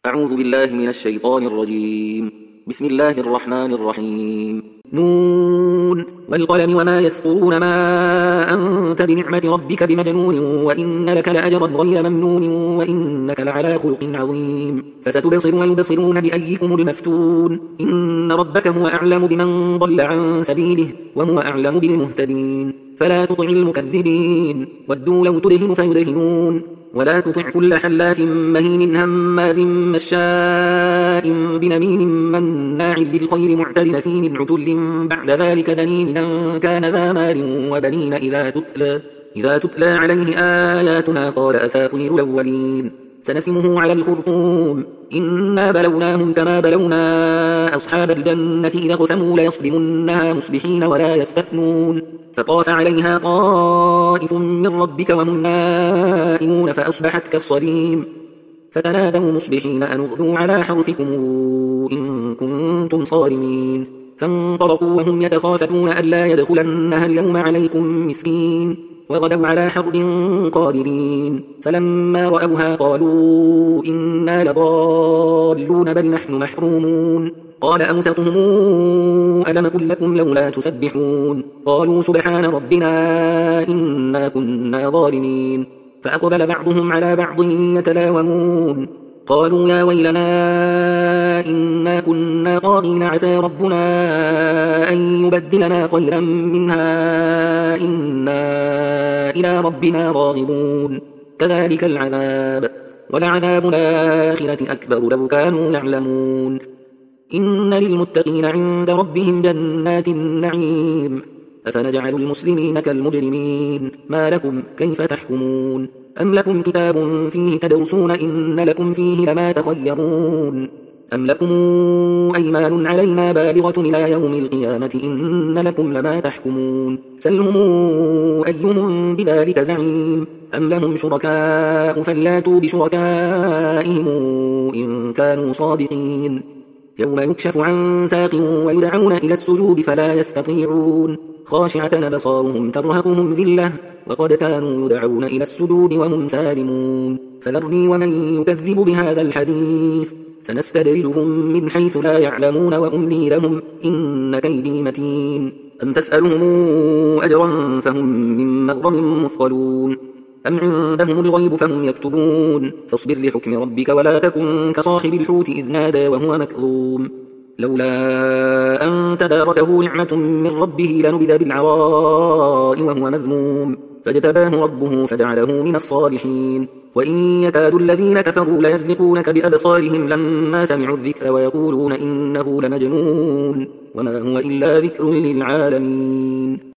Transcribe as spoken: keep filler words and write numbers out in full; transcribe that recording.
أعوذ بالله من الشيطان الرجيم. بسم الله الرحمن الرحيم. نون والقلم وما يسطرون ما أنت بنعمة ربك بمجنون وإن لك لأجرا غير ممنون وإنك لعلى خلق عظيم. فستبصر ويبصرون بأيكم المفتون. إن ربك هو أعلم بمن ضل عن سبيله وهو أعلم بالمهتدين. فلا تطع المكذبين ودوا لو تدهن فيدهنون ولا تطع كل حلاف مهين هماز مشاء بنميم مناع للخير معتد أثيم عتل بعد ذلك زنيم أن كان ذا مال وبنين إذا تتلى, إذا تتلى عليه آياتنا قال أساطير الأولين. سنسمه على الخرطوم. إنا بلوناهم كما بلونا أصحاب الجنة إذا قسموا ليصدمنها مصبحين ولا يستثنون. فطاف عليها طائف من ربك وهم نائمون فأصبحت كالصريم. فتنادوا مصبحين أن اغدوا على حرثكم إن كنتم صارمين. فانطلقوا وهم يتخافتون ألا يدخلنها اليوم عليكم مسكين وغدوا على حرد قادرين. فلما رأوها قالوا إنا لضالون بل نحن محرومون. قال أوسطهم ألم قل لكم لولا تسبحون. قالوا سبحان ربنا إنا كنا ظالمين. فأقبل بعضهم على بعض يتلاومون قالوا يا ويلنا إنا كنا طاغين عسى ربنا أن يبدلنا خيرا منها إنا إلى ربنا راغبون. كذلك العذاب ولعذاب الآخرة أكبر لو كانوا يعلمون. إن للمتقين عند ربهم جنات النعيم. أفنجعل المسلمين كالمجرمين ما لكم كيف تحكمون. أم لكم كتاب فيه تدرسون إن لكم فيه لما تخيرون. أم لكم أيمان علينا بالغة إلى يوم القيامة إن لكم لما تحكمون. سلهم أيهم بذلك زعيم. أم لهم شركاء فلياتوا بشركائهم إن كانوا صادقين. يوم يكشف عن ساق ويدعون إلى السجود فلا يستطيعون خاشعة أبصارهم ترهقهم ذلة وقد كانوا يدعون إلى السجود وهم سالمون. فذرني ومن يكذب بهذا الحديث سنستدرجهم من حيث لا يعلمون وأملي لهم إن كيدي متين. أم تسألهم أجرا فهم من مغرم مثقلون أم عندهم الغيب فهم يكتبون. فاصبر لحكم ربك ولا تكن كصاحب الحوت إذ نادى وهو مكظوم لولا أن تداركه نعمة من ربه لنبذ بالعراء وهو مذموم. فاجتباه ربه فجعله من الصالحين. وإن يكاد الذين كفروا ليزلقونك بأبصارهم لما سمعوا الذكر ويقولون إنه لمجنون وما هو إلا ذكر للعالمين.